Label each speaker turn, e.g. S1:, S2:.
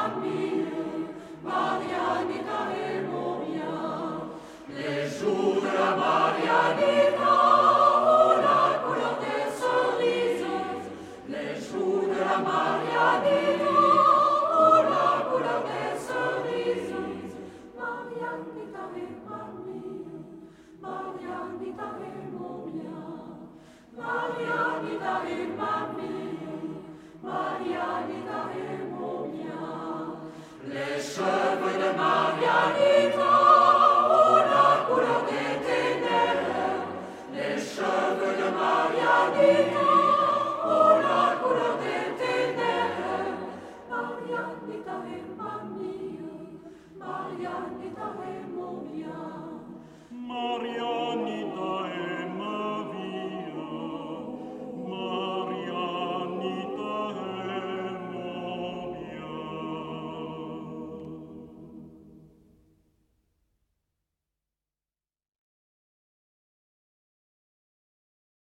S1: Marianita est mon bien. Les jours de la Marianita ont la couleur des cerises. Les jours de la Marianita ont la couleur des cerises. Marianita est mamie, Marianita est mon bien. Marianita est mamie, Marianita est mon bien. Les cheveux de Marianita ont la couleur des ténèbres. Les cheveux de Marianita